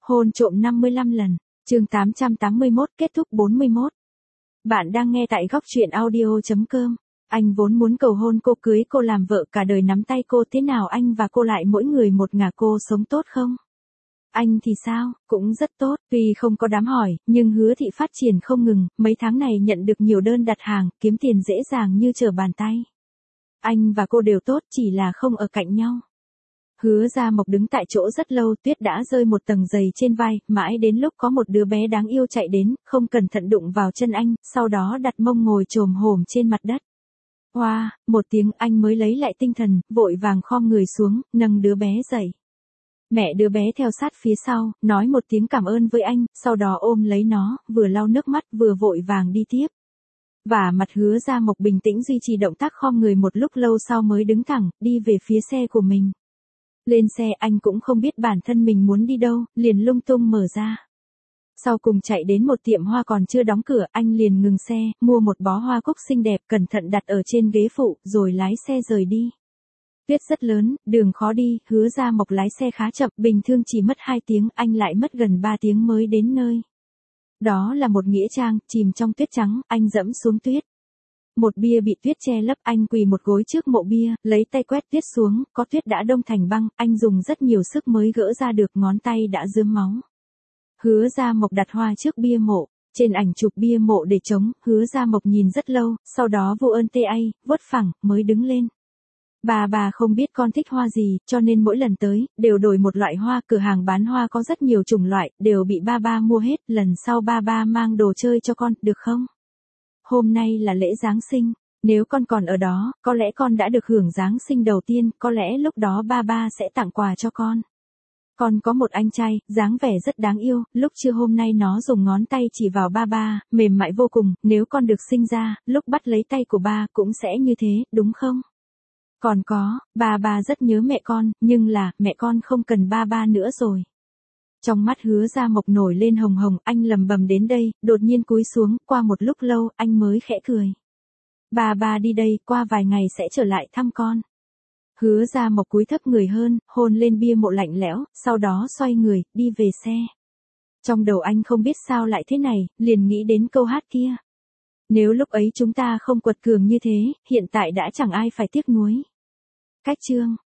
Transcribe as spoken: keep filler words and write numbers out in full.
Hôn trộm năm mươi lăm lần, chương tám trăm tám mươi mốt kết thúc bốn mươi mốt. Bạn đang nghe tại góc truyện audio chấm com. Anh vốn muốn cầu hôn cô, cưới cô làm vợ cả đời, nắm tay cô, thế nào anh và cô lại mỗi người một ngả, cô sống tốt không? Anh thì sao, cũng rất tốt, tuy không có đám hỏi, nhưng Hứa Thị phát triển không ngừng, mấy tháng này nhận được nhiều đơn đặt hàng, kiếm tiền dễ dàng như trở bàn tay. Anh và cô đều tốt, chỉ là không ở cạnh nhau. Hứa Gia Mộc đứng tại chỗ rất lâu, tuyết đã rơi một tầng dày trên vai, mãi đến lúc có một đứa bé đáng yêu chạy đến, không cẩn thận đụng vào chân anh, sau đó đặt mông ngồi chồm hổm trên mặt đất. Hoa, wow, một tiếng anh mới lấy lại tinh thần, vội vàng khom người xuống, nâng đứa bé dậy. Mẹ đứa bé theo sát phía sau, nói một tiếng cảm ơn với anh, sau đó ôm lấy nó, vừa lau nước mắt vừa vội vàng đi tiếp. Và mặt Hứa Gia Mộc bình tĩnh duy trì động tác khom người một lúc lâu sau mới đứng thẳng, đi về phía xe của mình. Lên xe anh cũng không biết bản thân mình muốn đi đâu, liền lung tung mở ra. Sau cùng chạy đến một tiệm hoa còn chưa đóng cửa, anh liền ngừng xe, mua một bó hoa cúc xinh đẹp, cẩn thận đặt ở trên ghế phụ, rồi lái xe rời đi. Tuyết rất lớn, đường khó đi, Hứa Gia Mộc lái xe khá chậm, bình thường chỉ mất hai tiếng, anh lại mất gần ba tiếng mới đến nơi. Đó là một nghĩa trang, chìm trong tuyết trắng, anh dẫm xuống tuyết. Một bia bị tuyết che lấp, anh quỳ một gối trước mộ bia, lấy tay quét tuyết xuống, có tuyết đã đông thành băng, anh dùng rất nhiều sức mới gỡ ra được, ngón tay đã rướm máu. Hứa Gia Mộc đặt hoa trước bia mộ, trên ảnh chụp bia mộ để trống, Hứa Gia Mộc nhìn rất lâu, sau đó vô ơn tê ai, vuốt phẳng, mới đứng lên. Bà bà không biết con thích hoa gì, cho nên mỗi lần tới, đều đổi một loại hoa, cửa hàng bán hoa có rất nhiều chủng loại, đều bị ba ba mua hết, lần sau ba ba mang đồ chơi cho con, được không? Hôm nay là lễ Giáng sinh, nếu con còn ở đó, có lẽ con đã được hưởng Giáng sinh đầu tiên, có lẽ lúc đó ba ba sẽ tặng quà cho con. Con có một anh trai, dáng vẻ rất đáng yêu, lúc trưa hôm nay nó dùng ngón tay chỉ vào ba ba, mềm mại vô cùng, nếu con được sinh ra, lúc bắt lấy tay của ba cũng sẽ như thế, đúng không? Còn có, ba ba rất nhớ mẹ con, nhưng là, mẹ con không cần ba ba nữa rồi. Trong mắt Hứa Gia Mộc nổi lên hồng hồng, anh lầm bầm đến đây, đột nhiên cúi xuống, qua một lúc lâu, anh mới khẽ cười. Ba ba đi đây, qua vài ngày sẽ trở lại thăm con. Hứa Gia Mộc cúi thấp người hơn, hôn lên bia mộ lạnh lẽo, sau đó xoay người, đi về xe. Trong đầu anh không biết sao lại thế này, liền nghĩ đến câu hát kia. Nếu lúc ấy chúng ta không quật cường như thế, hiện tại đã chẳng ai phải tiếc nuối. Cách chương